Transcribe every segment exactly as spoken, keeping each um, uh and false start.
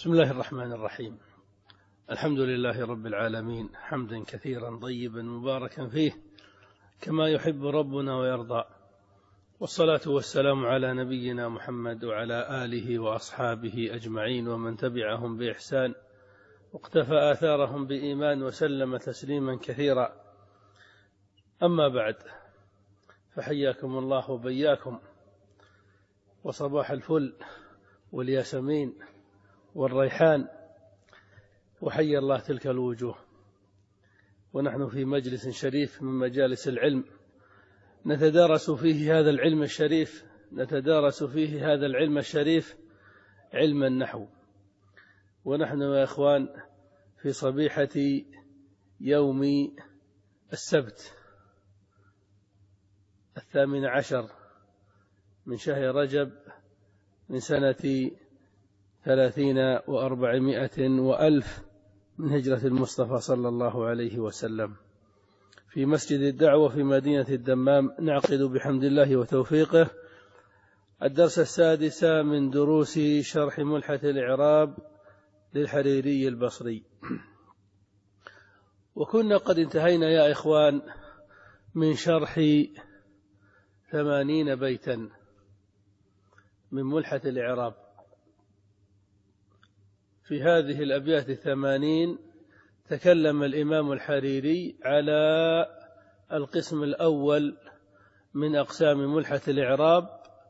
بسم الله الرحمن الرحيم. الحمد لله رب العالمين، حمدا كثيرا طيبا مباركا فيه كما يحب ربنا ويرضى، والصلاة والسلام على نبينا محمد وعلى آله وأصحابه أجمعين ومن تبعهم بإحسان واقتفى آثارهم بإيمان وسلم تسليما كثيرا. أما بعد، فحياكم الله وبياكم، وصباح الفل والياسمين والريحان، وحيا الله تلك الوجوه. ونحن في مجلس شريف من مجالس العلم نتدارس فيه هذا العلم الشريف نتدارس فيه هذا العلم الشريف علم النحو. ونحن يا إخوان في صبيحة يوم السبت الثامن عشر من شهر رجب من سنة ثلاثين وأربعمائة وألف من هجرة المصطفى صلى الله عليه وسلم، في مسجد الدعوة في مدينة الدمام، نعقد بحمد الله وتوفيقه الدرس السادس من دروس شرح ملحة الإعراب للحريري البصري. وكنا قد انتهينا يا إخوان من شرح ثمانين بيتا من ملحة الإعراب. في هذه الأبيات الثمانين تكلم الإمام الحريري على القسم الأول من أقسام ملحة الإعراب،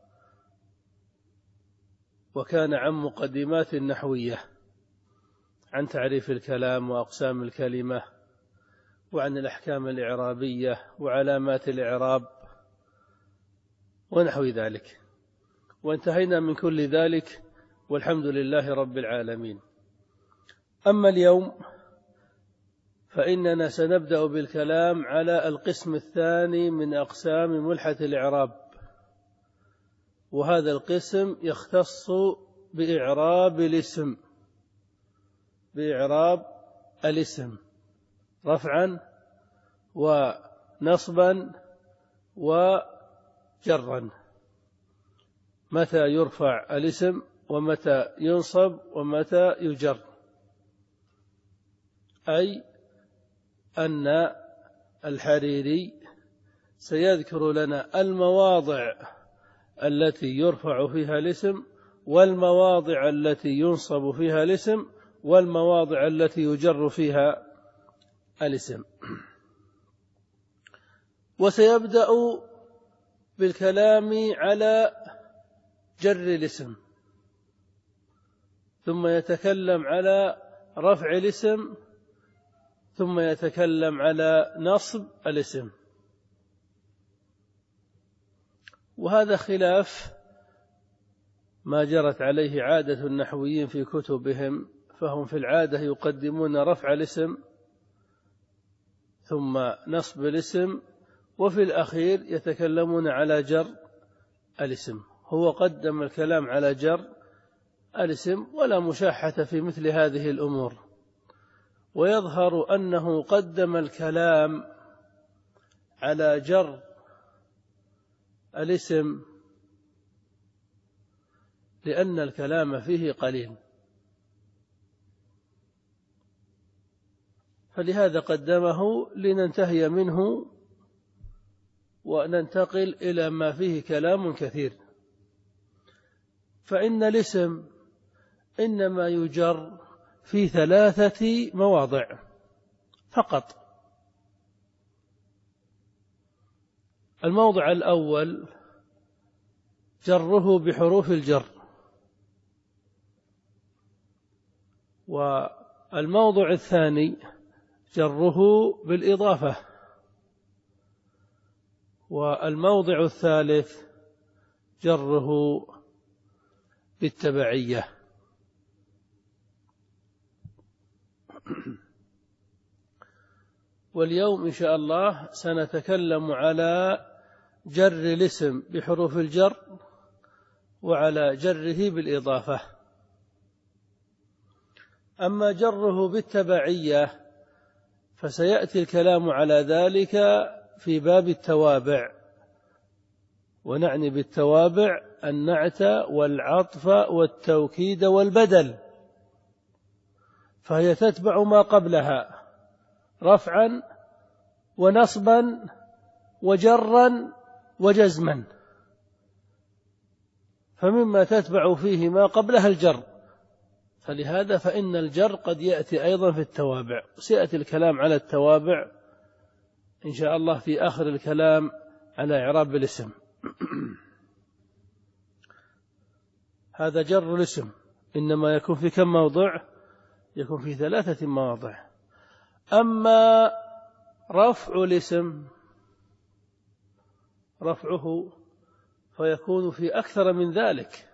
وكان عن مقدمات نحوية، عن تعريف الكلام وأقسام الكلمة، وعن الأحكام الإعرابية وعلامات الإعراب ونحو ذلك. وانتهينا من كل ذلك والحمد لله رب العالمين. أما اليوم فإننا سنبدأ بالكلام على القسم الثاني من أقسام ملحة الإعراب، وهذا القسم يختص بإعراب الاسم بإعراب الاسم رفعا ونصبا وجرا، متى يرفع الاسم ومتى ينصب ومتى يجر. أي أن الحريري سيذكر لنا المواضع التي يرفع فيها الاسم، والمواضع التي ينصب فيها الاسم، والمواضع التي يجر فيها الاسم. وسيبدأ بالكلام على جر الاسم، ثم يتكلم على رفع الاسم، ثم يتكلم على نصب الاسم. وهذا خلاف ما جرت عليه عادة النحويين في كتبهم، فهم في العادة يقدمون رفع الاسم ثم نصب الاسم، وفي الأخير يتكلمون على جر الاسم. هو قدم الكلام على جر الاسم، ولا مشاحة في مثل هذه الأمور. ويظهر أنه قدم الكلام على جر الاسم لأن الكلام فيه قليل، فلهذا قدمه لننتهي منه وننتقل إلى ما فيه كلام كثير. فإن الاسم إنما يجر في ثلاثة مواضع فقط. الموضع الأول جره بحروف الجر، والموضع الثاني جره بالإضافة، والموضع الثالث جره بالتبعية. واليوم إن شاء الله سنتكلم على جر الاسم بحروف الجر وعلى جره بالإضافة. أما جره بالتبعية فسيأتي الكلام على ذلك في باب التوابع، ونعني بالتوابع النعت والعطف والتوكيد والبدل، فهي تتبع ما قبلها رفعا ونصبا وجرا وجزما، فمما تتبع فيه ما قبلها الجر، فلهذا فإن الجر قد يأتي أيضا في التوابع، سيأتي الكلام على التوابع إن شاء الله في آخر الكلام على إعراب الاسم. هذا جر الاسم إنما يكون في كم موضع؟ يكون في ثلاثة مواضع. أما رفع الاسم رفعه فيكون في أكثر من ذلك،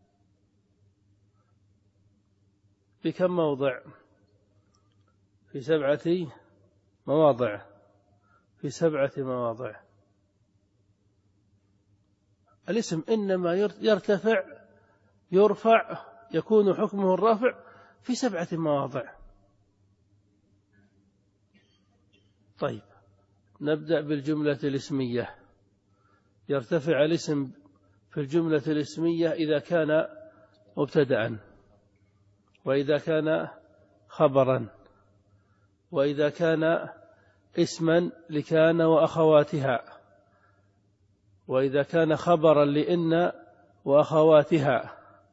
في كم موضع؟ في سبعة مواضع في سبعة مواضع. الاسم إنما يرتفع يرفع يكون حكمه الرفع في سبعة مواضع. طيب، نبدأ بالجملة الاسمية. يرتفع الاسم في الجملة الاسمية إذا كان مبتدأ، وإذا كان خبرا، وإذا كان اسما لكان وأخواتها، وإذا كان خبرا لإن وأخواتها.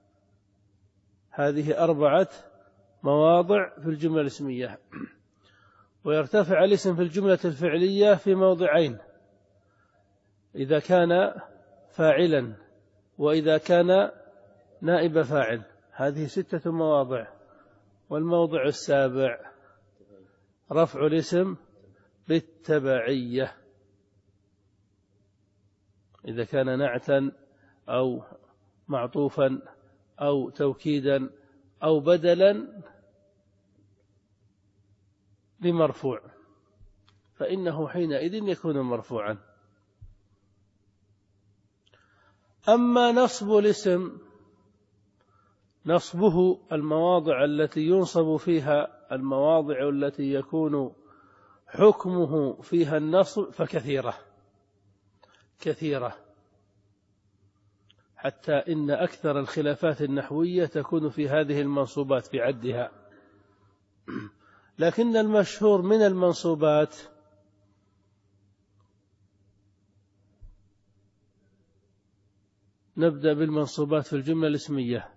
هذه أربعة مواضع في الجملة الاسمية. ويرتفع الاسم في الجملة الفعلية في موضعين: إذا كان فاعلا، وإذا كان نائب فاعل. هذه ستة مواضع. والموضع السابع رفع الاسم بالتبعية، إذا كان نعتا أو معطوفا أو توكيدا أو بدلا بمرفوع، فإنه حينئذ يكون مرفوعا. أما نصب الاسم، نصبه المواضع التي ينصب فيها، المواضع التي يكون حكمه فيها النصب فكثيرة كثيرة، حتى إن أكثر الخلافات النحوية تكون في هذه المنصوبات في عدها. لكن المشهور من المنصوبات نبدأ بالمنصوبات في الجملة الاسمية.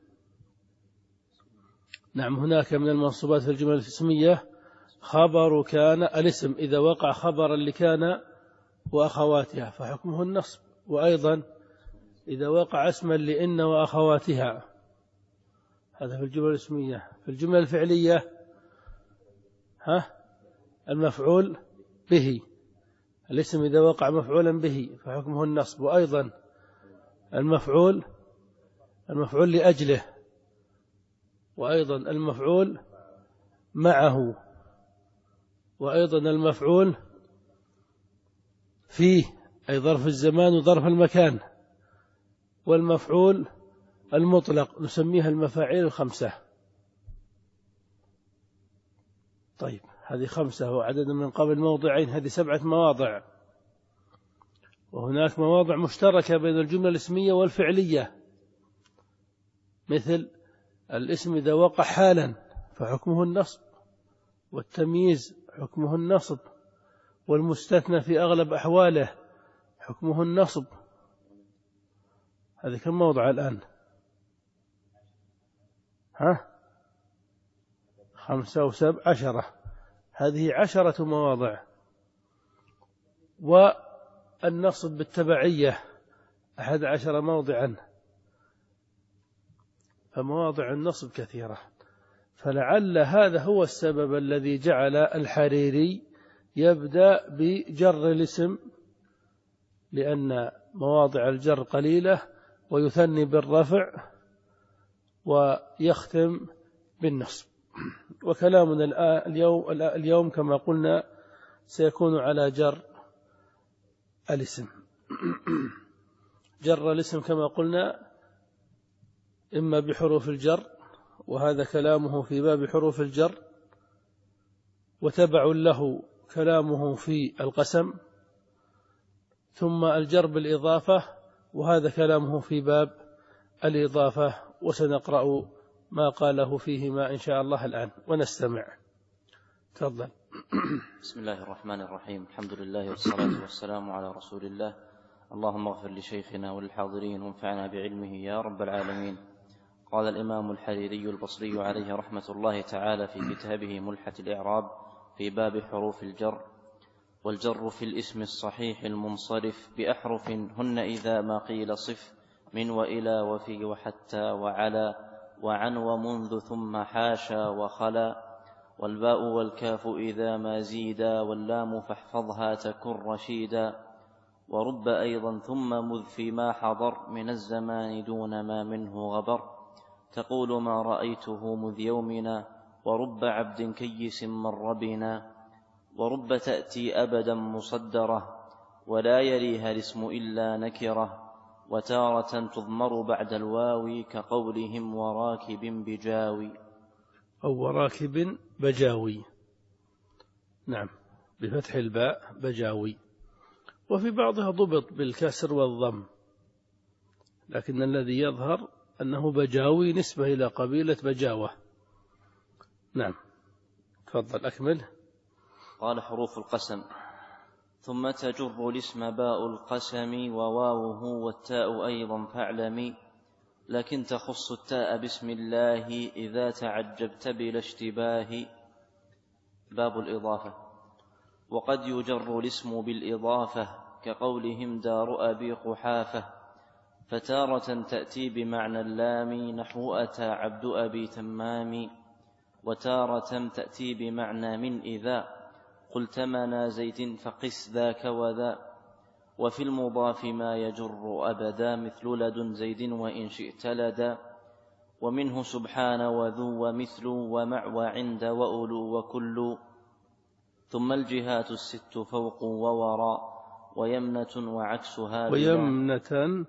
نعم، هناك من المنصوبات في الجملة الاسمية خبر كان، الاسم إذا وقع خبرا لكان وأخواتها فحكمه النصب، وأيضا إذا وقع اسما لإن وأخواتها، هذا في الجملة الاسمية. في الجملة الفعلية ها المفعول به، الاسم إذا وقع مفعولا به فحكمه النصب، وأيضا المفعول المفعول لأجله، وأيضا المفعول معه، وأيضا المفعول فيه أي ظرف الزمان وظرف المكان، والمفعول المطلق نسميها المفاعيل الخمسة. طيب، هذه خمسة وعدد من قبل موضعين، هذه سبعة مواضع. وهناك مواضع مشتركة بين الجملة الاسمية والفعلية، مثل الاسم إذا وقع حالا فحكمه النصب، والتمييز حكمه النصب، والمستثنى في أغلب أحواله حكمه النصب. هذه كم موضع الآن؟ ها خمسة وسبع عشرة، هذه عشرة مواضع. والنصب بالتبعية أحد عشر موضعا، فمواضع النصب كثيرة. فلعل هذا هو السبب الذي جعل الحريري يبدأ بجر الاسم، لأن مواضع الجر قليلة، ويثني بالرفع ويختم بالنصب. وكلامنا اليوم اليوم كما قلنا سيكون على جر الاسم. جر الاسم كما قلنا إما بحروف الجر، وهذا كلامه في باب حروف الجر، وتبع له كلامه في القسم، ثم الجر بالإضافة، وهذا كلامه في باب الإضافة، وسنقرأ ما قاله فيهما إن شاء الله الآن ونستمع. تفضل. بسم الله الرحمن الرحيم. الحمد لله والصلاة والسلام على رسول الله. اللهم اغفر لشيخنا وللحاضرين وانفعنا بعلمه يا رب العالمين. قال الإمام الحريري البصري عليه رحمة الله تعالى في كتابه ملحة الإعراب في باب حروف الجر: والجر في الاسم الصحيح المنصرف بأحرف هن إذا ما قيل صف من وإلى وفي وحتى وعلى وعن ومنذ ثم حاشا وخلا، والباء والكاف إذا ما زيدا واللام فاحفظها تكن رشيدا، ورب أيضا ثم مذ فيما حضر من الزمان دون ما منه غبر، تقول ما رأيته مذ يومنا ورب عبد كيس مر بنا، ورب تأتي أبدا مصدرة ولا يليها الاسم إلا نكرة، وتارة تضمر بعد الواو كقولهم وراكب بجاوي أو وراكب بجاوي. نعم، بفتح الباء بجاوي. وفي بعضها ضبط بالكسر والضم، لكن الذي يظهر أنه بجاوي نسبة إلى قبيلة بجاوة. نعم، تفضل أكمل. قال: حروف القسم: ثم تجر الاسم باء القسم وواوه والتاء أيضا فاعلمي، لكن تخص التاء بسم الله إذا تعجبت بلا اشتباه. باب الإضافة: وقد يجر الاسم بالإضافة كقولهم دار أبي قحافة، فتارة تأتي بمعنى اللام نحو أتى عبد أبي تمام، وتارة تأتي بمعنى من إذا قلت منا زيد فقس ذاك وذا، وفي المضاف ما يجر أبدا مثل لدن زيد وإن شئت لدى، ومنه سبحان وذو ومثل ومع وعند وأولو وكل، ثم الجهات الست فوق ووراء ويمنة وعكسها ويمنة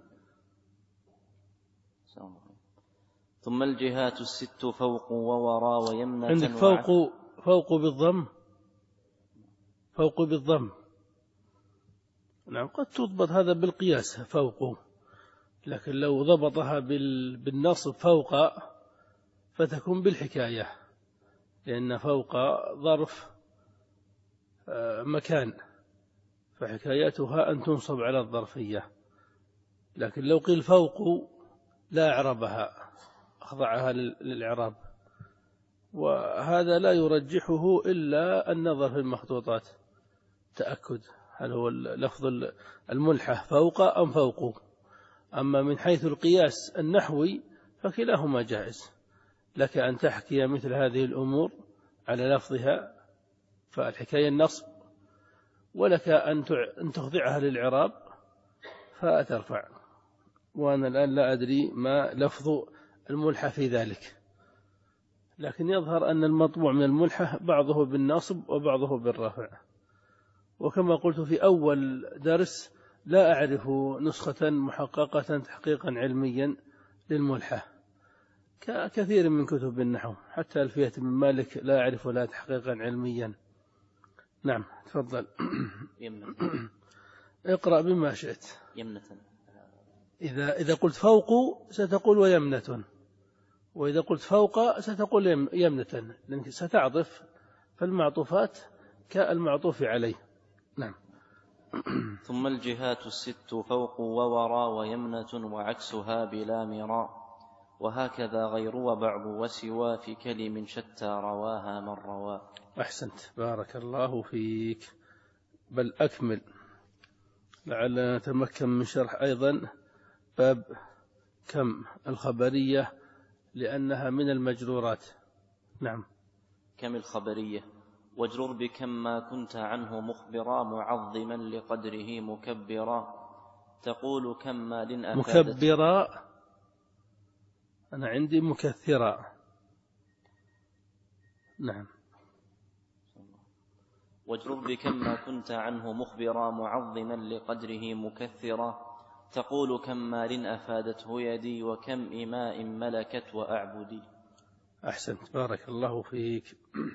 ثم الجهات الست فوق ووراء ويمنة. عندك فوق فوق بالضم فوق بالضم نعم، قد تضبط هذا بالقياس فوق، لكن لو ضبطها بالنصب فوق فتكون بالحكاية، لأن فوق ظرف مكان فحكايتها أن تنصب على الظرفية، لكن لو قيل فوق لا أعربها، أخضعها للإعراب، وهذا لا يرجحه إلا النظر في المخطوطات، تأكد هل هو لفظ الملحة فوق أم فوق. أما من حيث القياس النحوي فكلاهما جائز، لك أن تحكي مثل هذه الأمور على لفظها فالحكاية النصب، ولك أن تخضعها للإعراب فترفع. وأنا الآن لا أدري ما لفظ الملحة في ذلك، لكن يظهر أن المطبوع من الملحة بعضه بالنصب وبعضه بالرفع. وكما قلت في أول درس لا أعرف نسخة محققة تحقيقا علميا للملحة ككثير من كتب النحو، حتى ألفية بن مالك لا أعرف لها تحقيقا علميا. نعم، تفضل. يمنة. اقرأ بما شئت. يمنة. إذا إذا قلت فوق ستقول ويمنة، وإذا قلت فوق ستقول يمنة، لأنك ستعطف، فالمعطوفات كالمعطوف عليه. نعم. ثم الجهات الست فوق ووراء ويمنة وعكسها بلا مراء، وهكذا غير وبعض وسوى في كلم شتى رواها من روى. أحسنت، بارك الله فيك. بل أكمل لعلنا نتمكن من شرح أيضا باب كم الخبرية، لأنها من المجرورات. نعم. كم الخبرية: واجرر بكم ما كنت عنه مخبرا معظما لقدره مكبرا، تقول كم مال أفادت. مكبرا، أنا عندي مكثرا. نعم. واجرر بكم ما كنت عنه مخبرا معظما لقدره مكثرا، تقول كم مال أفادته يدي وكم إماء ملكت وأعبدي. أحسنت، بارك الله فيك.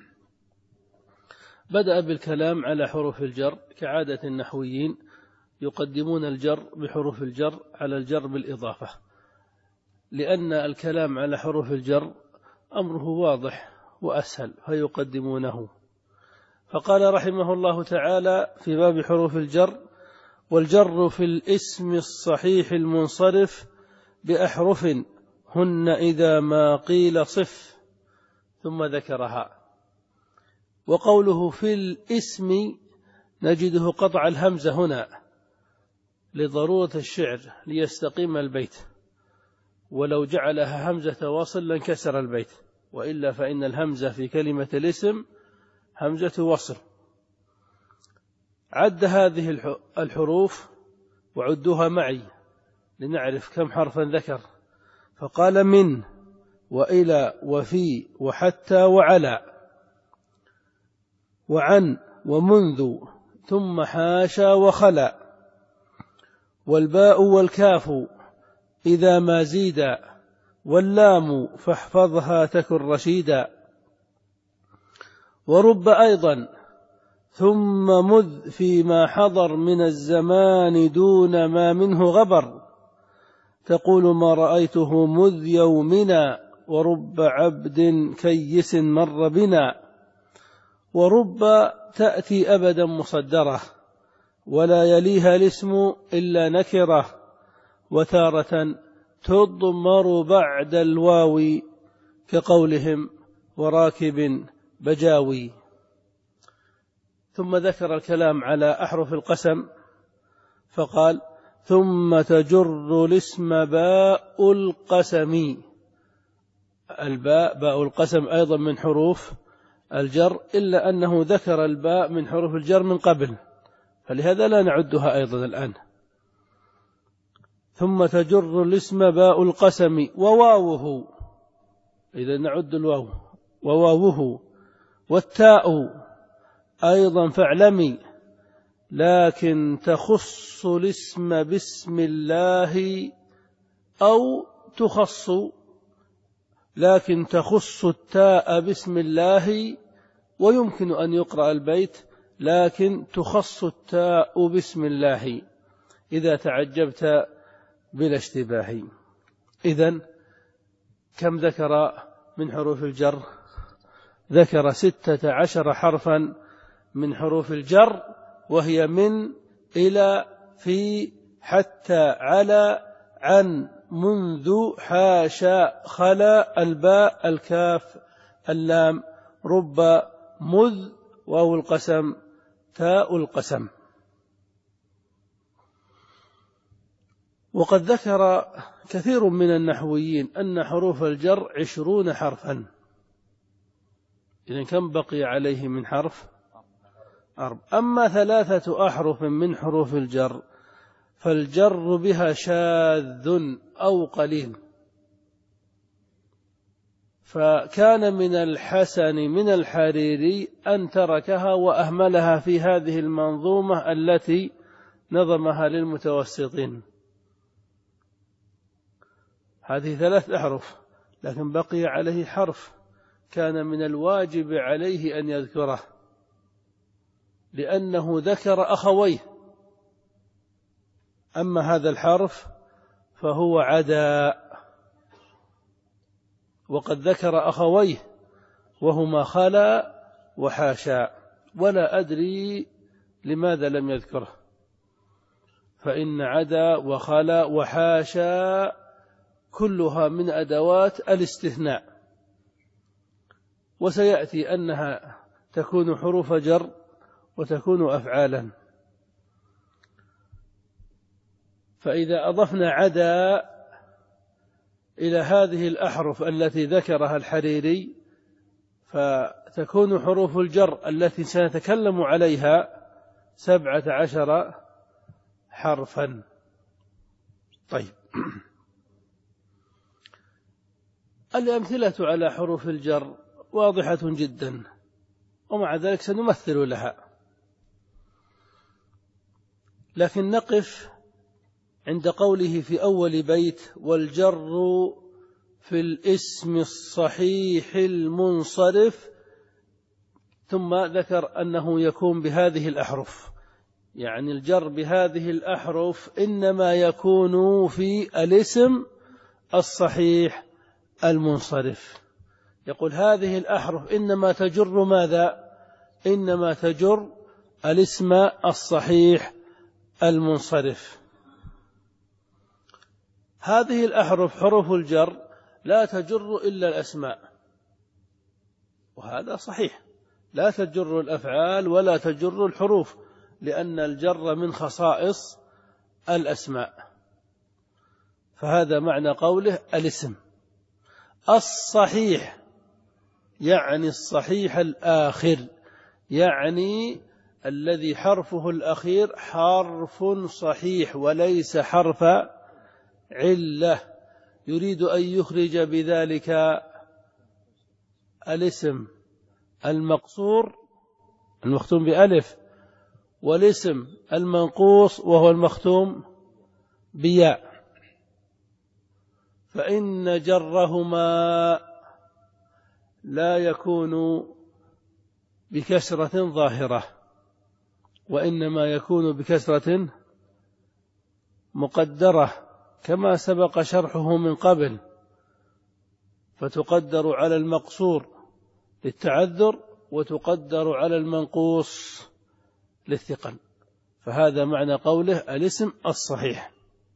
بدأ بالكلام على حروف الجر كعادة النحويين، يقدمون الجر بحروف الجر على الجر بالإضافة، لأن الكلام على حروف الجر أمره واضح وأسهل فيقدمونه. فقال رحمه الله تعالى في باب حروف الجر: والجر في الاسم الصحيح المنصرف بأحرف هن إذا ما قيل صف، ثم ذكرها. وقوله في الاسم نجده قطع الهمزة هنا لضرورة الشعر ليستقيم البيت، ولو جعلها همزة وصل لانكسر البيت، وإلا فإن الهمزة في كلمة الاسم همزة وصل. عد هذه الحروف وعدوها معي لنعرف كم حرفا ذكر. فقال: من وإلى وفي وحتى وعلى وعن ومنذ ثم حاشا وخلا، والباء والكاف إذا ما زيدا، واللام فاحفظها تكن رشيدا، ورب أيضا ثم مذ فيما حضر من الزمان دون ما منه غبر، تقول ما رأيته مذ يومنا، ورب عبد كيس مر بنا. ورب تأتي أبدا مصدرة ولا يليها الاسم إلا نكرة، وتارة تضمر بعد الواو كقولهم وراكب بجاوي. ثم ذكر الكلام على أحرف القسم فقال: ثم تجر الاسم باء القسم. الباء باء القسم أيضا من حروف الجر، إلا أنه ذكر الباء من حروف الجر من قبل، فلهذا لا نعدها أيضا الآن. ثم تجر الاسم باء القسم وواوه، إذا نعد الواو وواوه، والتاء أيضا فاعلمي، لكن تخص الاسم باسم الله، أو تخص لكن تخص التاء باسم الله، ويمكن أن يقرأ البيت لكن تخص التاء باسم الله إذا تعجبت بلا اشتباه. إذن كم ذكر من حروف الجر؟ ذكر ستة عشر حرفا من حروف الجر، وهي من إلى في حتى على عن منذ حاشا خلا الباء الكاف اللام رب مذ واو القسم تاء القسم. وقد ذكر كثير من النحويين أن حروف الجر عشرون حرفا. إذن كم بقي عليه من حرف؟ أربع. أما ثلاثة أحرف من حروف الجر فالجر بها شاذ أو قليل، فكان من الحسن من الحريري أن تركها وأهملها في هذه المنظومة التي نظمها للمتوسطين. هذه ثلاث أحرف، لكن بقي عليه حرف كان من الواجب عليه أن يذكره، لأنه ذكر أخويه. أما هذا الحرف فهو عدا، وقد ذكر أخويه وهما خلا وحاشا، ولا أدري لماذا لم يذكره، فإن عدا وخلا وحاشا كلها من أدوات الاستثناء، وسيأتي أنها تكون حروف جر وتكون أفعالا. فإذا أضفنا عدا إلى هذه الأحرف التي ذكرها الحريري فتكون حروف الجر التي سنتكلم عليها سبعة عشر حرفا. طيب، الأمثلة على حروف الجر واضحة جدا، ومع ذلك سنمثل لها، لكن نقف عند قوله في أول بيت: والجر في الاسم الصحيح المنصرف، ثم ذكر أنه يكون بهذه الأحرف، يعني الجر بهذه الأحرف إنما يكون في الاسم الصحيح المنصرف، يقول هذه الأحرف إنما تجر ماذا؟ إنما تجر الاسم الصحيح المنصرف. هذه الأحرف حروف الجر لا تجر إلا الأسماء، وهذا صحيح، لا تجر الأفعال ولا تجر الحروف، لأن الجر من خصائص الأسماء. فهذا معنى قوله الاسم الصحيح، يعني الصحيح الآخر، يعني الذي حرفه الأخير حرف صحيح وليس حرف علة، يريد أن يخرج بذلك الاسم المقصور المختوم بألف والاسم المنقوص وهو المختوم بياء، فإن جرهما لا يكون بكسرة ظاهرة، وإنما يكون بكسرة مقدرة كما سبق شرحه من قبل، فتقدر على المقصور للتعذر وتقدر على المنقوص للثقل. فهذا معنى قوله الاسم الصحيح.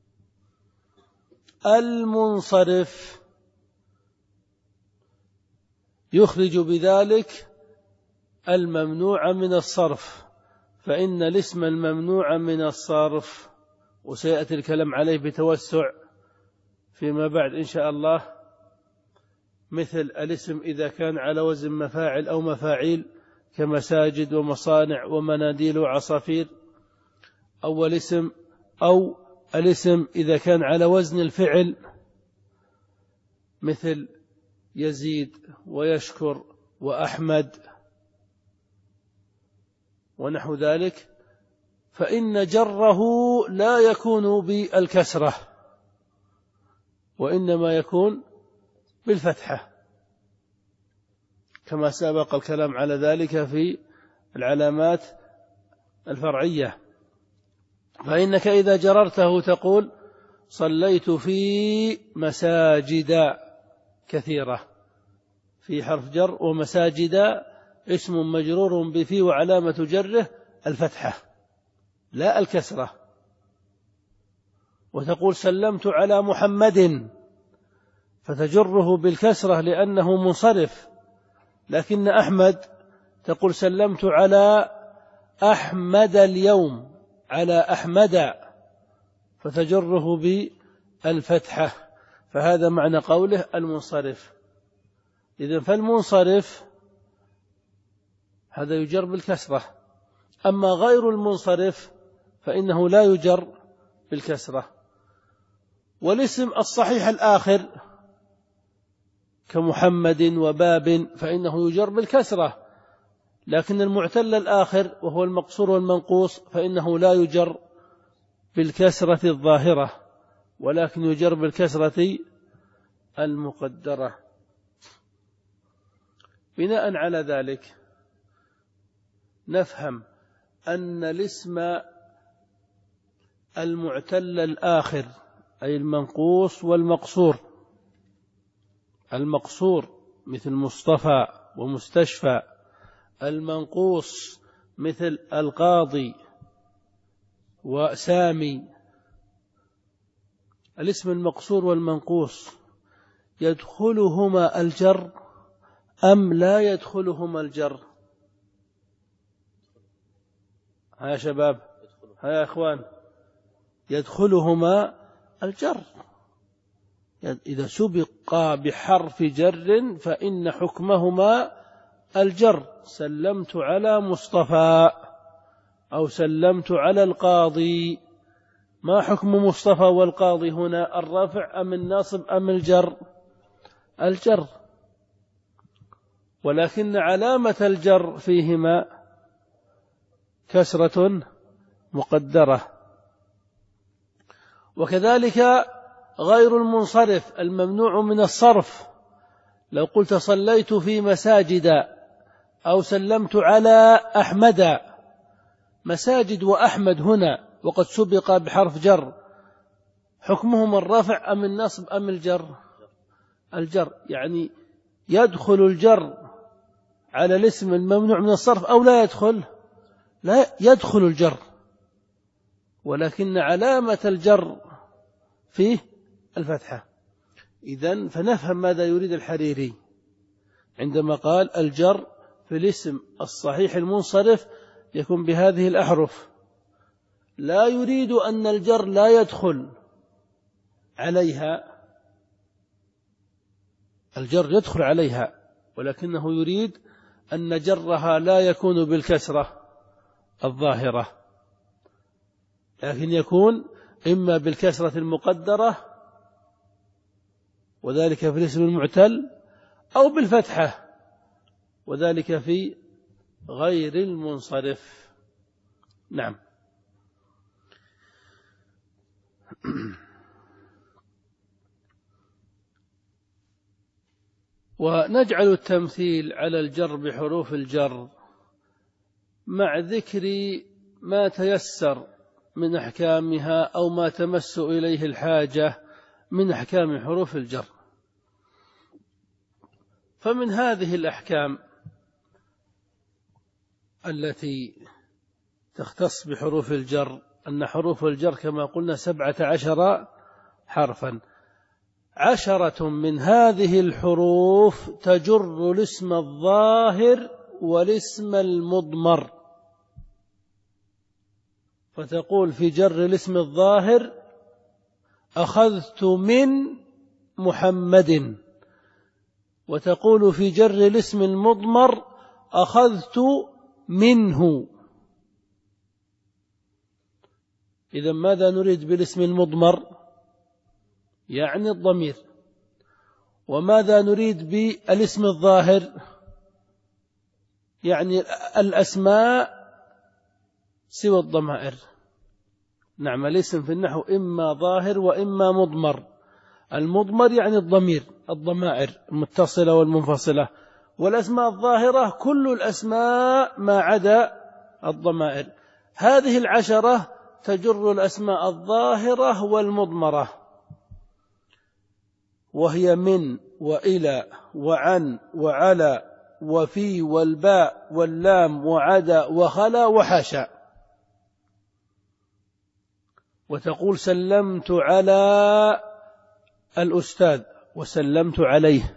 المنصرف يخرج بذلك الممنوع من الصرف، فإن الاسم الممنوع من الصرف، وسيأتي الكلام عليه بتوسع فيما بعد إن شاء الله، مثل الاسم إذا كان على وزن مفاعل أو مفاعيل كمساجد ومصانع ومناديل وعصافير، أو الاسم أو الاسم إذا كان على وزن الفعل مثل يزيد ويشكر وأحمد ونحو ذلك، فإن جره لا يكون بالكسرة وإنما يكون بالفتحة، كما سبق الكلام على ذلك في العلامات الفرعية. فإنك إذا جررته تقول صليت في مساجد كثيرة، في حرف جر، ومساجد اسم مجرور بفي وعلامة جره الفتحة لا الكسرة. وتقول سلمت على محمد، فتجره بالكسرة لأنه منصرف، لكن أحمد تقول سلمت على أحمد اليوم، على أحمد، فتجره بالفتحة. فهذا معنى قوله المنصرف. إذن فالمنصرف هذا يجر بالكسرة، أما غير المنصرف فإنه لا يجر بالكسرة. والاسم الصحيح الآخر كمحمد وباب فإنه يجر بالكسرة، لكن المعتل الآخر وهو المقصور والمنقوص فإنه لا يجر بالكسرة الظاهرة، ولكن يجر بالكسرة المقدرة. بناء على ذلك نفهم أن الاسم المعتل الآخر أي المنقوص والمقصور، المقصور مثل مصطفى ومستشفى، المنقوص مثل القاضي وسامي، الاسم المقصور والمنقوص يدخلهما الجر أم لا يدخلهما الجر؟ ها يا شباب، ها يا أخوان، يدخلهما الجر. إذا سبق بحرف جر فإن حكمهما الجر. سلمت على مصطفى أو سلمت على القاضي، ما حكم مصطفى والقاضي هنا؟ الرفع أم الناصب أم الجر؟ الجر، ولكن علامة الجر فيهما كسرة مقدرة. وكذلك غير المنصرف الممنوع من الصرف، لو قلت صليت في مساجد أو سلمت على أحمد، مساجد وأحمد هنا وقد سبق بحرف جر، حكمهما الرفع أم النصب أم الجر؟ الجر، يعني يدخل الجر على الاسم الممنوع من الصرف أو لا يدخل؟ لا يدخل الجر، ولكن علامة الجر فيه الفتحة. إذن فنفهم ماذا يريد الحريري عندما قال الجر في الاسم الصحيح المنصرف يكون بهذه الأحرف. لا يريد أن الجر لا يدخل عليها، الجر يدخل عليها، ولكنه يريد أن جرها لا يكون بالكسرة الظاهرة، لكن يكون إما بالكسرة المقدرة وذلك في الاسم المعتل، أو بالفتحة وذلك في غير المنصرف. نعم. ونجعل التمثيل على الجر بحروف الجر مع ذكر ما تيسر من أحكامها أو ما تمس إليه الحاجة من أحكام حروف الجر. فمن هذه الأحكام التي تختص بحروف الجر أن حروف الجر كما قلنا سبعة عشر حرفا. عشرة من هذه الحروف تجر الاسم الظاهر والاسم المضمر، فتقول في جر الاسم الظاهر أخذت من محمد، وتقول في جر الاسم المضمر أخذت منه. إذن ماذا نريد بالاسم المضمر؟ يعني الضمير. وماذا نريد بالاسم الظاهر؟ يعني الأسماء سوى الضمائر. نعم، الاسم في النحو إما ظاهر وإما مضمر. المضمر يعني الضمير، الضمائر المتصلة والمنفصلة، والأسماء الظاهرة كل الأسماء ما عدا الضمائر. هذه العشرة تجر الأسماء الظاهرة والمضمرة، وهي من وإلى وعن وعلى وفي والباء واللام وعدا وخلا وحاشا. وتقول سلمت على الأستاذ وسلمت عليه.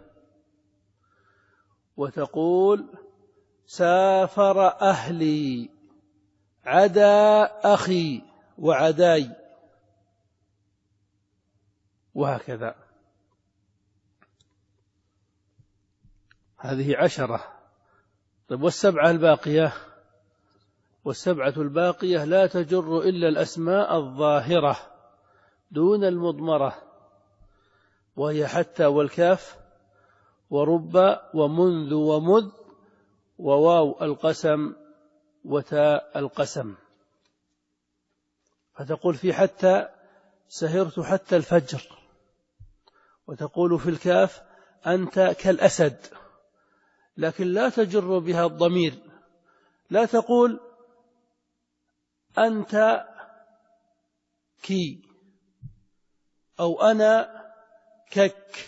وتقول سافر أهلي عدا أخي وعداي، وهكذا. هذه عشرة. طيب والسبعة الباقية؟ والسبعة الباقية لا تجر إلا الأسماء الظاهرة دون المضمرة، وهي حتى والكاف ورب ومنذ ومذ وواو القسم وتاء القسم. فتقول في حتى سهرت حتى الفجر، وتقول في الكاف أنت كالأسد، لكن لا تجر بها الضمير. لا تقول أنت كي أو أنا كك.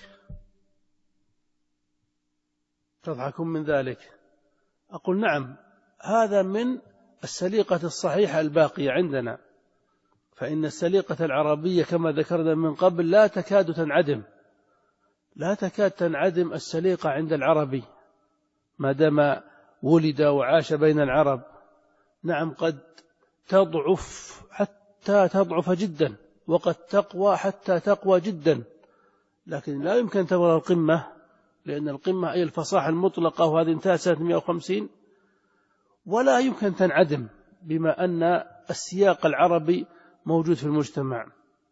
تضحكون من ذلك؟ أقول نعم، هذا من السليقة الصحيحة الباقية عندنا، فإن السليقة العربية كما ذكرنا من قبل لا تكاد تنعدم، لا تكاد تنعدم السليقة عند العربي ما دام ولد وعاش بين العرب. نعم، قد تضعف حتى تضعف جدا، وقد تقوى حتى تقوى جدا، لكن لا يمكن تبلغ القمة، لأن القمة أي الفصاحة المطلقة، وهذه انتهت سنة مئة وخمسين، ولا يمكن تنعدم بما أن السياق العربي موجود في المجتمع.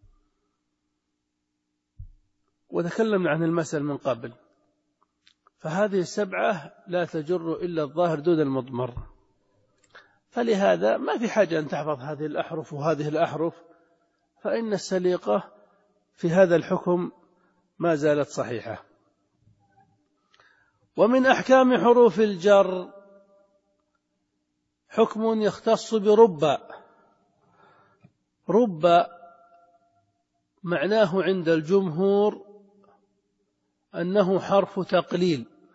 وتكلمنا عن المثل من قبل. فهذه السبعة لا تجر إلا الظاهر دون المضمر، فلهذا ما في حاجة أن تحفظ هذه الأحرف وهذه الأحرف، فإن السليقة في هذا الحكم ما زالت صحيحة. ومن أحكام حروف الجر حكم يختص برب. رب معناه عند الجمهور أنه حرف تقليل،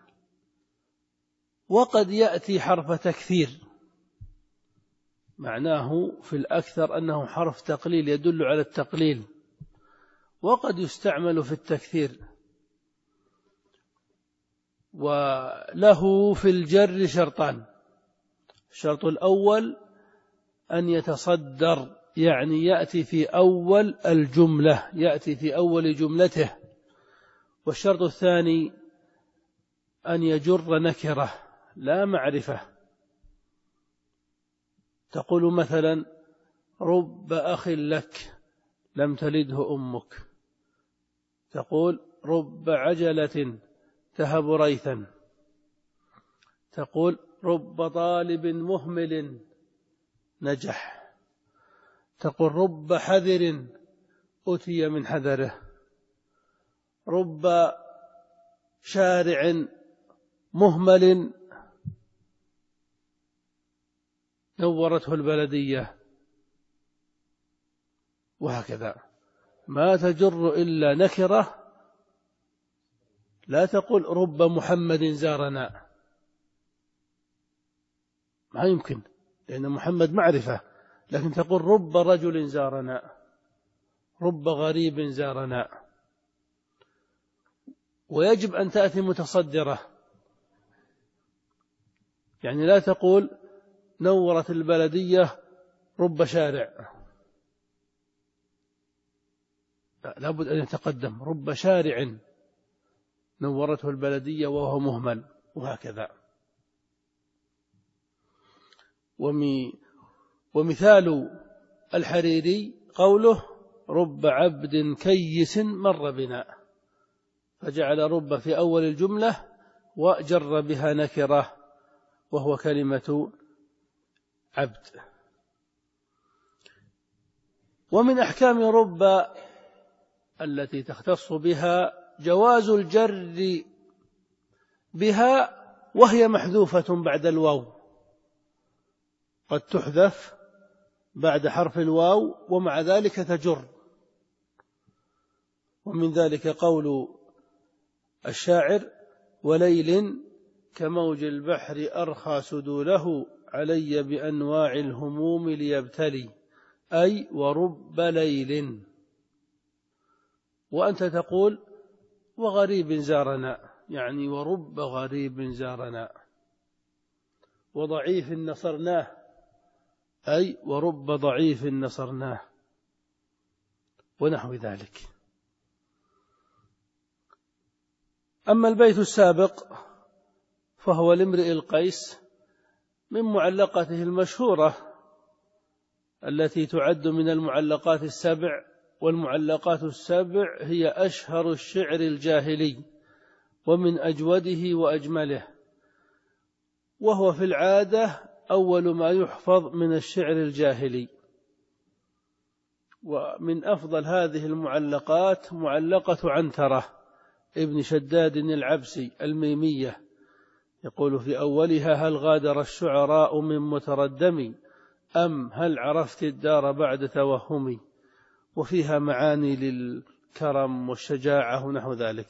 وقد يأتي حرف تكثير، معناه في الأكثر أنه حرف تقليل يدل على التقليل، وقد يستعمل في التكثير. وله في الجر شرطان: الشرط الأول أن يتصدر، يعني يأتي في أول الجملة، يأتي في أول جملته. والشرط الثاني أن يجر نكرة لا معرفة. تقول مثلا: رب أخ لك لم تلده أمك. تقول: رب عجلة تهب ريثا. تقول: رب طالب مهمل نجح. تقول: رب حذر أتي من حذره. رب شارع مهمل نورته البلدية. وهكذا ما تجر إلا نكرة. لا تقول: رب محمد زارنا، ما يمكن، لأن محمد معرفة. لكن تقول: رب رجل زارنا، رب غريب زارنا. ويجب أن تأتي متصدرة، يعني لا تقول: نورت البلدية رب شارع، لا بد أن يتقدم: رب شارع نورته البلدية وهو مهمل. وهكذا. ومثال الحريري قوله: رب عبد كيس مر بنا، فجعل رب في أول الجملة وجر بها نكرة وهو كلمة عبد. ومن أحكام رب التي تختص بها جواز الجر بها وهي محذوفة بعد الواو، قد تحذف بعد حرف الواو ومع ذلك تجر. ومن ذلك قول الشاعر: وليل كموج البحر أرخى سدوله علي بأنواع الهموم ليبتلي، أي ورب ليل. وأنت تقول: وغريب زارنا، يعني ورب غريب زارنا. وضعيف نصرناه، أي ورب ضعيف نصرناه، ونحو ذلك. أما البيت السابق فهو لامرئ القيس من معلقته المشهورة التي تعد من المعلقات السبع، والمعلقات السبع هي أشهر الشعر الجاهلي ومن أجوده وأجمله، وهو في العادة أول ما يحفظ من الشعر الجاهلي. ومن أفضل هذه المعلقات معلقة عنترة ابن شداد العبسي الميمية، يقول في أولها: هل غادر الشعراء من متردم، أم هل عرفت الدار بعد توهمي. وفيها معاني للكرم والشجاعة ونحو ذلك.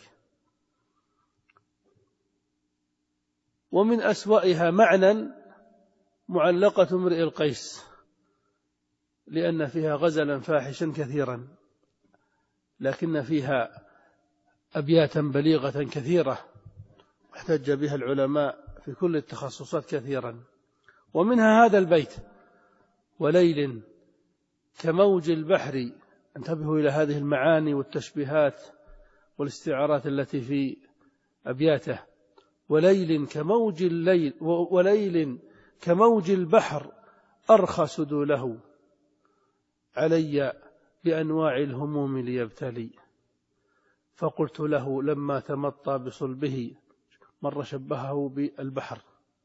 ومن أسوأها معنى معلقة امرئ القيس، لأن فيها غزلا فاحشا كثيرا، لكن فيها أبياتا بليغة كثيرة احتج بها العلماء في كل التخصصات كثيرا. ومنها هذا البيت: وليل كموج البحر. انتبهوا إلى هذه المعاني والتشبيهات والاستعارات التي في أبياته: وليل كموج الليل وليل كموج البحر أرخى سدوله علي بأنواع الهموم ليبتلي. فقلت له لما تمطى بصلبه، مرة شبهه بالبحر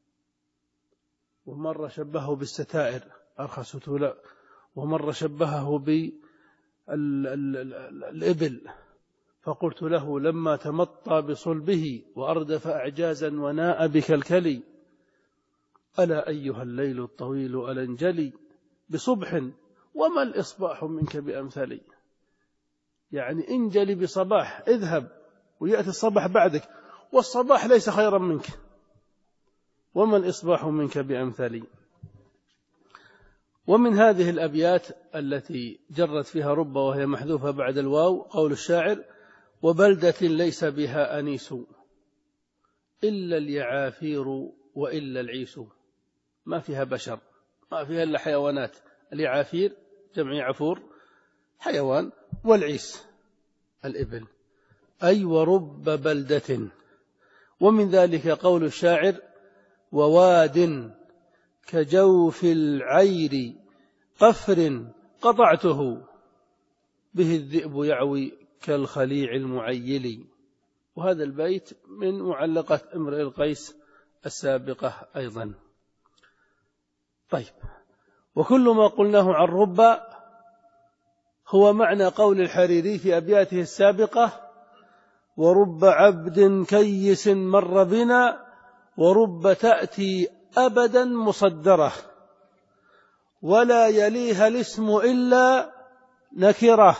ومرة شبهه بالستائر أرخى سدوله، ومرة شبهه بالإبل. فقلت له لما تمطى بصلبه وأردف أعجازا وناء بكلكلي، ألا أيها الليل الطويل ألنجلي بصبح وما الإصباح منك بأمثلي. يعني انجلي بصباح، اذهب ويأتي الصباح بعدك، والصباح ليس خيرا منك. وما الإصباح منك بأمثلي. ومن هذه الأبيات التي جرت فيها رب وهي محذوفة بعد الواو قول الشاعر: وبلدة ليس بها أنيس إلا اليعافير وإلا العيس. ما فيها بشر، ما فيها إلا حيوانات. اليعافير جمع يعفور حيوان، والعيس الإبل. أي ورب بلدة. ومن ذلك قول الشاعر: وواد كجوف العير قفر قطعته به الذئب يعوي كالخليع المعيل. وهذا البيت من معلقة امرئ القيس السابقة أيضا. طيب، وكل ما قلناه عن رب هو معنى قول الحريري في أبياته السابقة: ورب عبد كيس مر بنا ورب تأتي أبدا مصدرة ولا يليها الاسم إلا نكرة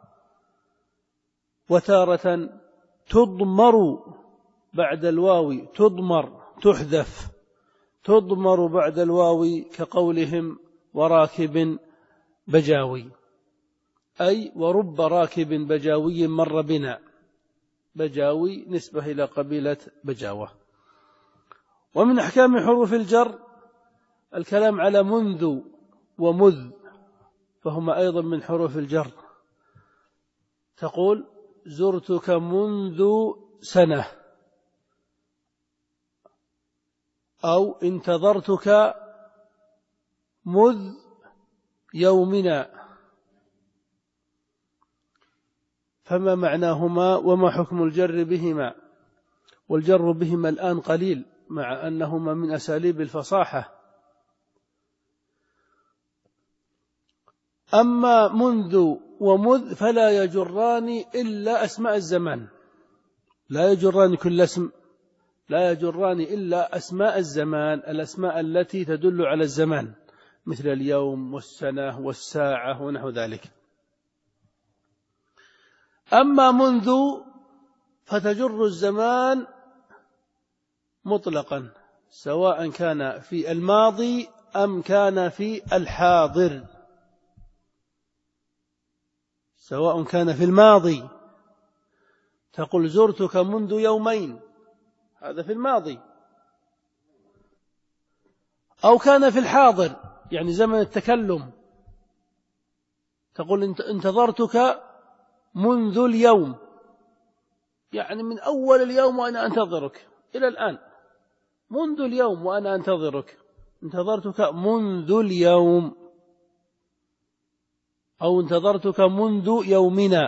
وتارة تضمر بعد الواو تضمر تحذف تضمر بعد الواو كقولهم وراكب بجاوي، أي ورب راكب بجاوي مر بنا. بجاوي نسبة إلى قبيلة بجاوة. ومن أحكام حروف الجر الكلام على منذ ومذ، فهما أيضا من حروف الجر. تقول: زرتك منذ سنة، أو انتظرتك مذ يومنا. فما معناهما وما حكم الجر بهما؟ والجر بهما الآن قليل مع أنهما من أساليب الفصاحة. أما منذ ومذ فلا يجران إلا أسماء الزمان، لا يجران كل اسم، لا يجران إلا أسماء الزمان، الأسماء التي تدل على الزمان مثل اليوم والسنة والساعة ونحو ذلك. أما منذ فتجر الزمان مطلقا سواء كان في الماضي أم كان في الحاضر. سواء كان في الماضي تقول: زرتك منذ يومين، هذا في الماضي. أو كان في الحاضر يعني زمن التكلم، تقول: انتظرتك منذ اليوم، يعني من أول اليوم وأنا أنتظرك إلى الآن. منذ اليوم وأنا أنتظرك، انتظرتك منذ اليوم. أو انتظرتك منذ يومنا،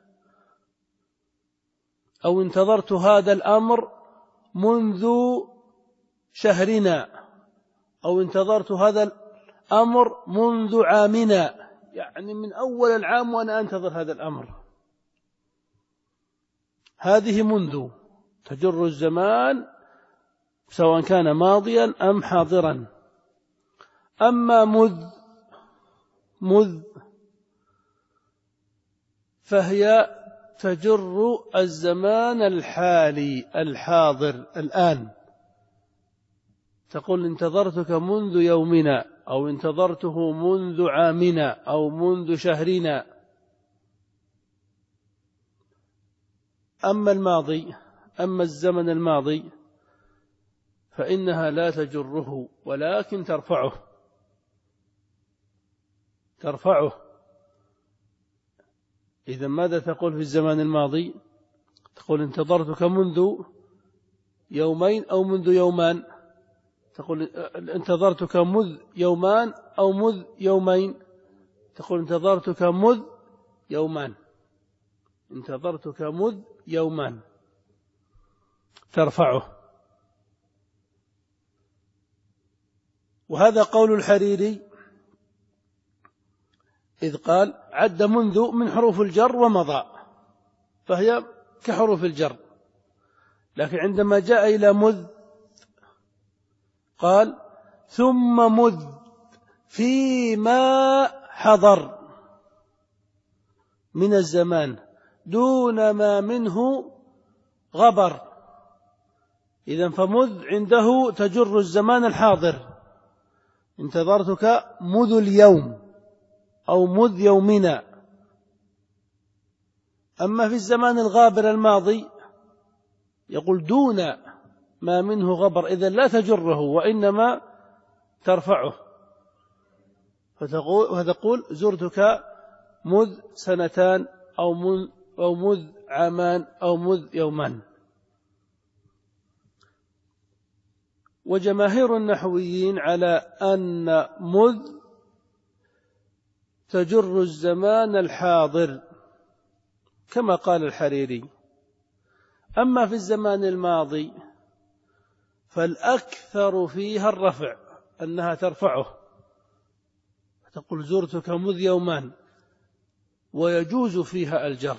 أو انتظرت هذا الأمر منذ شهرنا، أو انتظرت هذا الأمر منذ عامنا، يعني من أول العام وأنا أنتظر هذا الأمر. هذه منذ تجر الزمان سواء كان ماضيا أم حاضرا. أما مذ مذ فهي تجر الزمان الحالي الحاضر الآن. تقول: انتظرتك منذ يومنا، أو انتظرته منذ عامنا، أو منذ شهرنا. أما الماضي أما الزمن الماضي فإنها لا تجره ولكن ترفعه ترفعه إذا ماذا تقول في الزمان الماضي؟ تقول: انتظرتك منذ يومين أو منذ يومان. تقول: انتظرتك مذ يومان أو مذ يومين. تقول: انتظرتك مذ يومان انتظرتك مذ يومان ترفعه. وهذا قول الحريري إذ قال: عد منذ من حروف الجر ومضى، فهي كحروف الجر. لكن عندما جاء إلى مذ قال: ثم مذ فيما حضر من الزمان دون ما منه غبر. إذن فمذ عنده تجر الزمان الحاضر، انتظرتك مذ اليوم أو مذ يومنا. أما في الزمان الغابر الماضي يقول دون ما منه غبر، إذن لا تجره وإنما ترفعه، فتقول, فتقول زرتك مذ سنتان أو مذ, أو مذ عامان أو مذ يومان. وجماهير النحويين على أن مذ تجر الزمان الحاضر كما قال الحريري. أما في الزمان الماضي فالأكثر فيها الرفع، أنها ترفعه، تقول زرتك مذ يومان، ويجوز فيها الجر،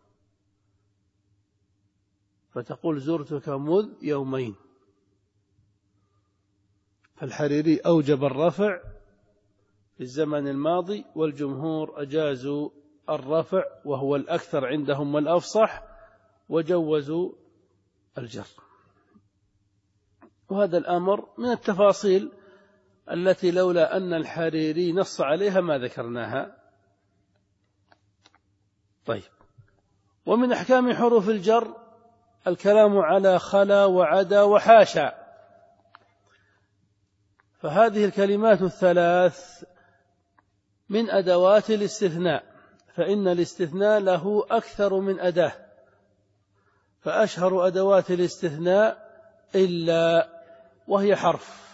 فتقول زرتك مذ يومين. فالحريري أوجب الرفع في الزمن الماضي، والجمهور أجازوا الرفع وهو الأكثر عندهم والأفصح، وجوزوا الجر. وهذا الأمر من التفاصيل التي لولا أن الحريري نص عليها ما ذكرناها. طيب، ومن أحكام حروف الجر الكلام على خلا وعدا وحاشا. فهذه الكلمات الثلاث من أدوات الاستثناء، فإن الاستثناء له أكثر من أداة، فأشهر أدوات الاستثناء إلا وهي حرف.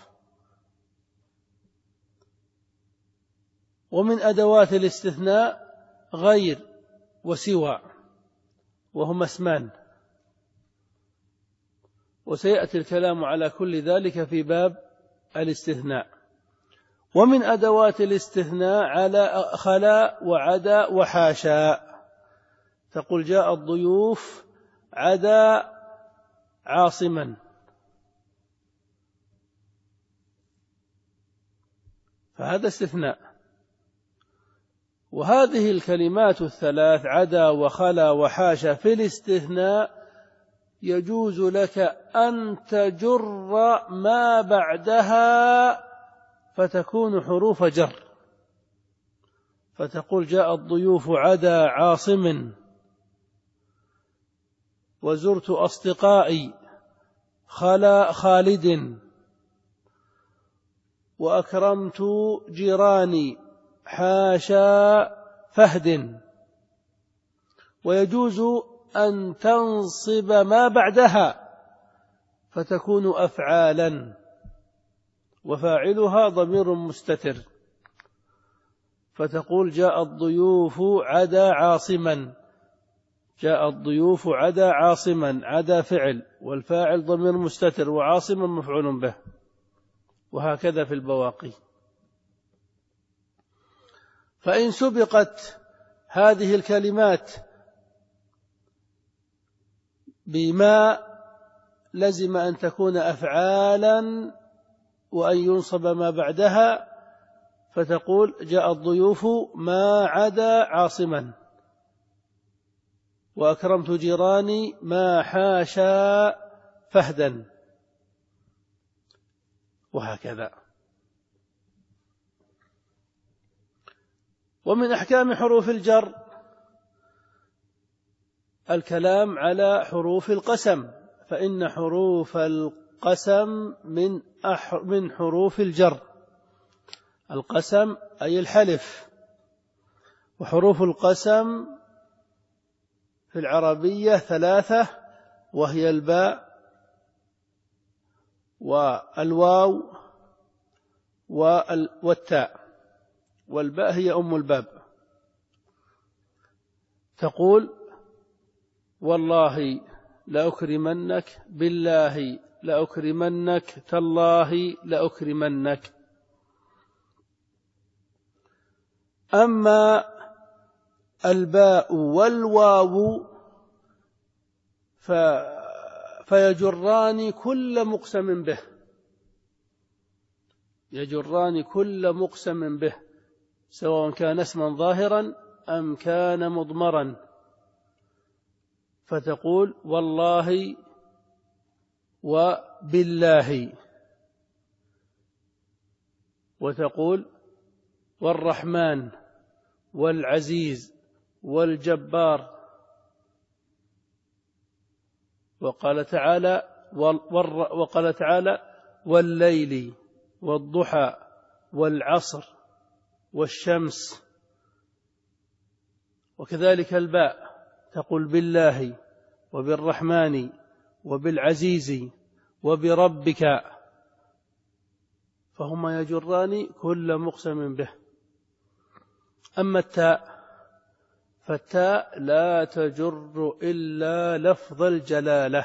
ومن أدوات الاستثناء غير وسوى، وهما اسمان، وسيأتي الكلام على كل ذلك في باب الاستثناء. ومن أدوات الاستثناء على خلا وعدا وحاشا، تقول جاء الضيوف عدا عاصما، فهذا استثناء. وهذه الكلمات الثلاث عدا وخلا وحاشا في الاستثناء يجوز لك أن تجر ما بعدها فتكون حروف جر، فتقول جاء الضيوف عدا عاصم، وزرت أصدقائي خلا خالد، وأكرمت جيراني حاشا فهد. ويجوز أن تنصب ما بعدها فتكون أفعالا، وفاعلها ضمير مستتر، فتقول جاء الضيوف عدا عاصما، جاء الضيوف عدا عاصما، عدا فعل والفاعل ضمير مستتر وعاصما مفعول به، وهكذا في البواقي. فإن سبقت هذه الكلمات بما لزم أن تكون أفعالا وأن ينصب ما بعدها، فتقول جاء الضيوف ما عدا عاصما، وأكرمت جيراني ما حاشا فهدا، وهكذا. ومن أحكام حروف الجر الكلام على حروف القسم، فإن حروف القسم من من حروف الجر. القسم أي الحلف. وحروف القسم في العربية ثلاثة، وهي الباء والواو والتاء، والباء هي أم الباب. تقول والله لأكرمنك، بالله لأكرمنك، تالله لأكرمنك. أما الباء والواو ف... فيجران كل مقسم به، يجران كل مقسم به، سواء كان اسما ظاهرا أم كان مضمرا. فتقول والله وبالله، وتقول والرحمن والعزيز والجبار. وقال تعالى وقال تعالى والليل والضحى والعصر والشمس. وكذلك الباء تقول بالله وبالرحمن وبالعزيز وبربك، فهما يجران كل مقسم به. أما التاء فالتاء لا تجر إلا لفظ الجلالة،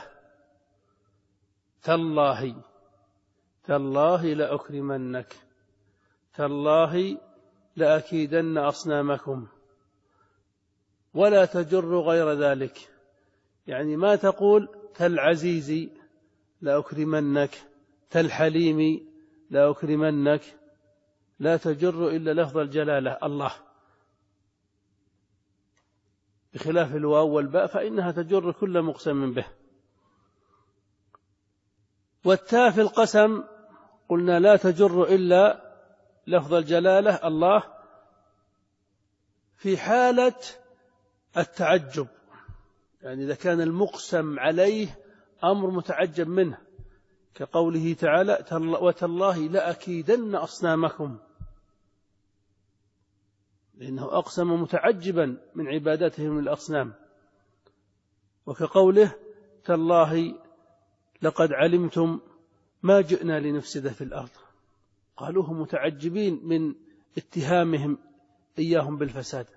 تالله، تالله لأكرمنك، تالله لأكيدن أصنامكم، ولا تجر غير ذلك. يعني ما تقول تالعزيز لأكرمنك، تالحليم لأكرمنك، لا تجر إلا لفظ الجلالة الله، بخلاف الواو والباء فإنها تجر كل مقسم به. والتاء في القسم قلنا لا تجر إلا لفظ الجلالة الله في حالة التعجب، يعني إذا كان المقسم عليه أمر متعجب منه، كقوله تعالى وتالله لأكيدن أصنامكم، لأنه أقسم متعجبا من عبادتهم الأصنام. وكقوله تالله لقد علمتم ما جئنا لنفسد في الأرض، قالوه متعجبين من اتهامهم إياهم بالفساد.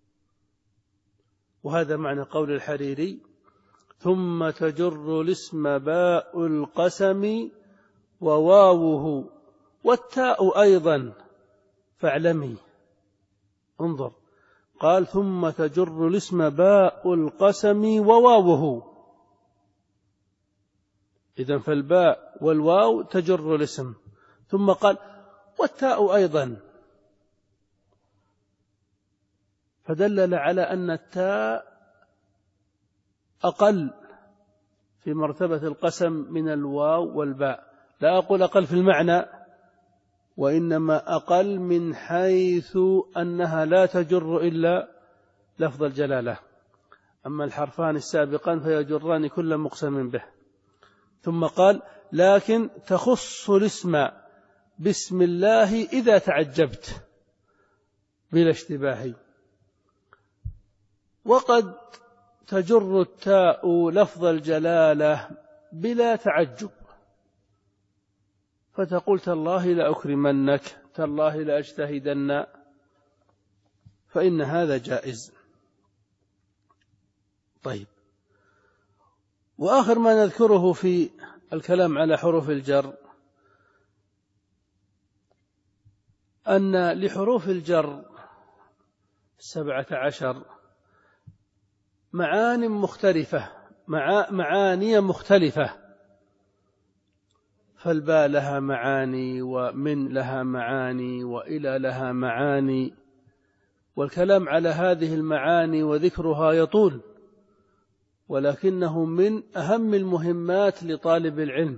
وهذا معنى قول الحريري ثم تجر الاسم باء القسم وواوه والتاء أيضا فاعلمي. انظر، قال ثم تجر الاسم باء القسم وواوه، إذن فالباء والواو تجر الاسم، ثم قال والتاء أيضا، فدلل على أن التاء أقل في مرتبة القسم من الواو والباء. لا أقول أقل في المعنى، وإنما أقل من حيث أنها لا تجر إلا لفظ الجلالة. أما الحرفان السابقان فيجران كل مقسم به. ثم قال لكن تخص الاسم بسم الله إذا تعجبت بلا اشتباه، وقد تجر التاء لفظ الجلالة بلا تعجب، فتقول تالله لأكرمنك، تالله لأجتهدن، فإن هذا جائز. طيب، وآخر ما نذكره في الكلام على حروف الجر أن لحروف الجر سبعة عشر معاني مختلفة، معاني مختلفة، فالباء لها معاني، ومن لها معاني، وإلى لها معاني، والكلام على هذه المعاني وذكرها يطول، ولكنه من أهم المهمات لطالب العلم،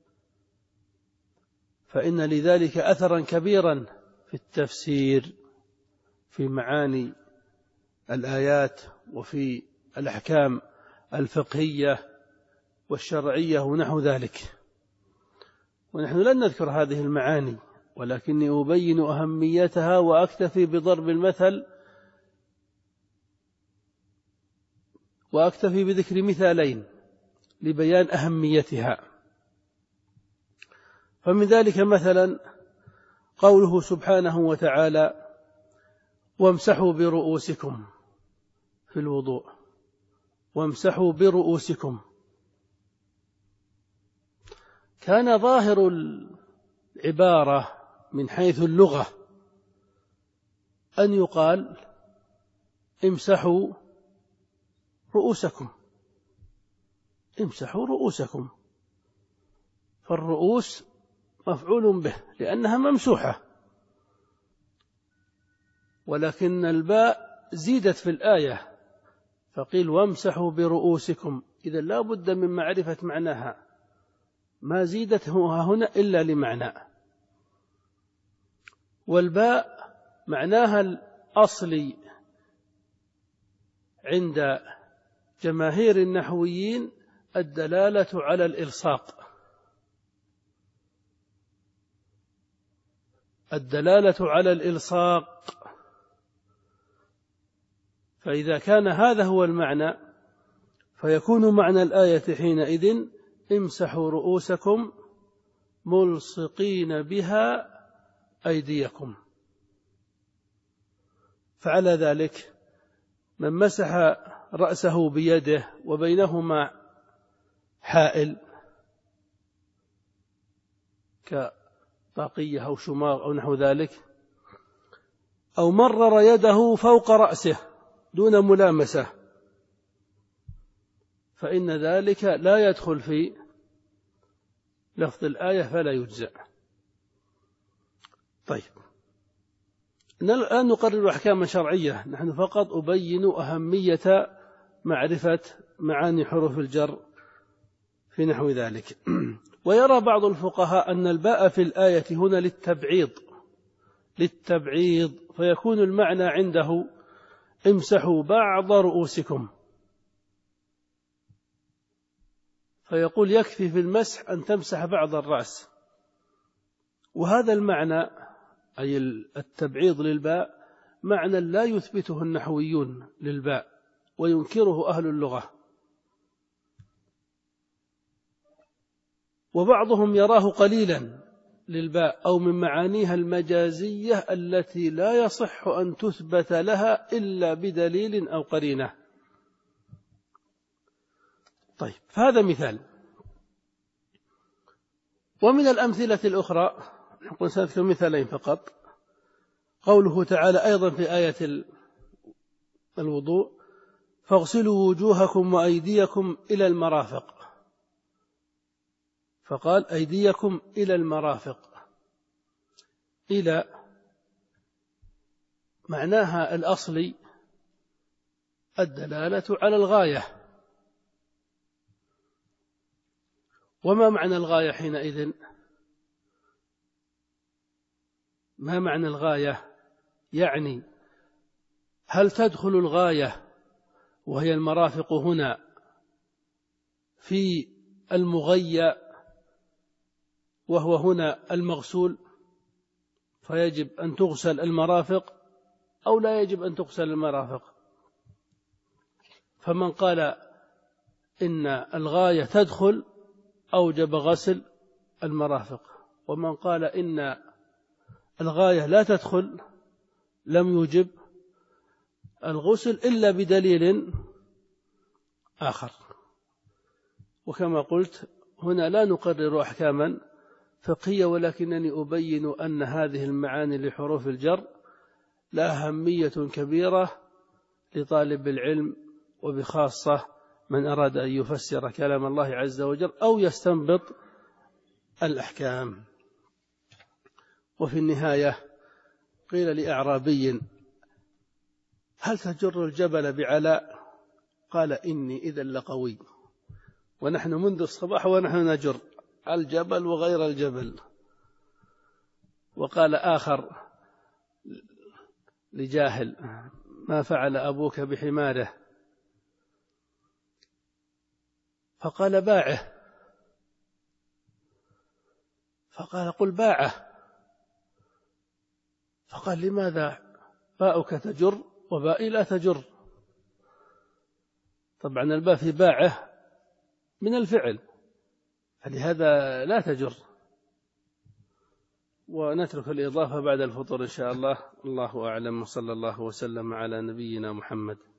فإن لذلك أثرا كبيرا في التفسير، في معاني الآيات، وفي الأحكام الفقهية والشرعية ونحو ذلك. ونحن لن نذكر هذه المعاني، ولكني أبين أهميتها وأكتفي بضرب المثل، وأكتفي بذكر مثالين لبيان أهميتها. فمن ذلك مثلا قوله سبحانه وتعالى وامسحوا برؤوسكم في الوضوء، وامسحوا برؤوسكم، كان ظاهر العبارة من حيث اللغة أن يقال امسحوا رؤوسكم، امسحوا رؤوسكم، فالرؤوس مفعول به لأنها ممسوحة، ولكن الباء زيدت في الآية فقيل وامسحوا برؤوسكم، إذا لا بد من معرفة معناها، ما زيدت هنا إلا لمعنى. والباء معناها الأصلي عند جماهير النحويين الدلالة على الإلصاق، الدلالة على الإلصاق. فإذا كان هذا هو المعنى فيكون معنى الآية حينئذ امسحوا رؤوسكم ملصقين بها أيديكم. فعلى ذلك من مسح رأسه بيده وبينهما حائل كطاقية أو شماغ أو نحو ذلك، أو مرر يده فوق رأسه دون ملامسة، فإن ذلك لا يدخل في لفظ الآية فلا يجزأ. طيب، الآن نقرر أحكاما شرعية، نحن فقط أبين أهمية معرفة معاني حروف الجر في نحو ذلك. ويرى بعض الفقهاء أن الباء في الآية هنا للتبعيض للتبعيض فيكون المعنى عنده امسحوا بعض رؤوسكم، فيقول يكفي في المسح أن تمسح بعض الرأس. وهذا المعنى أي التبعيض للباء معنى لا يثبته النحويون للباء وينكره أهل اللغة، وبعضهم يراه قليلا للباء أو من معانيها المجازية التي لا يصح أن تثبت لها إلا بدليل أو قرينة. طيب، فهذا مثال. ومن الأمثلة الأخرى نقول سنذكر مثالين فقط. قوله تعالى أيضا في آية الوضوء فاغسلوا وجوهكم وأيديكم إلى المرافق، فقال أيديكم إلى المرافق. إلى معناها الأصلي الدلالة على الغاية. وما معنى الغاية حينئذ؟ ما معنى الغاية؟ يعني هل تدخل الغاية وهي المرافق هنا في المغيّ وهو هنا المغسول فيجب أن تغسل المرافق، أو لا يجب أن تغسل المرافق؟ فمن قال إن الغاية تدخل أوجب غسل المرافق، ومن قال إن الغاية لا تدخل لم يوجب الغسل إلا بدليل آخر. وكما قلت هنا لا نقرر أحكاما فقهية، ولكنني أبين أن هذه المعاني لحروف الجر لها أهمية كبيرة لطالب العلم، وبخاصة من أراد أن يفسر كلام الله عز وجل أو يستنبط الأحكام. وفي النهاية قيل لأعرابي هل تجر الجبل بعلاء؟ قال إني إذا لقوي. ونحن منذ الصباح ونحن نجر الجبل وغير الجبل. وقال آخر لجاهل ما فعل أبوك بحماره؟ فقال باعه. فقال قل باعه. فقال لماذا باؤك تجر وبائي لا تجر؟ طبعا الباء في باعه من الفعل، فلهذا لا تجر. ونترك الإضافة بعد الفطور إن شاء الله. الله أعلم، وصلى الله وسلم على نبينا محمد.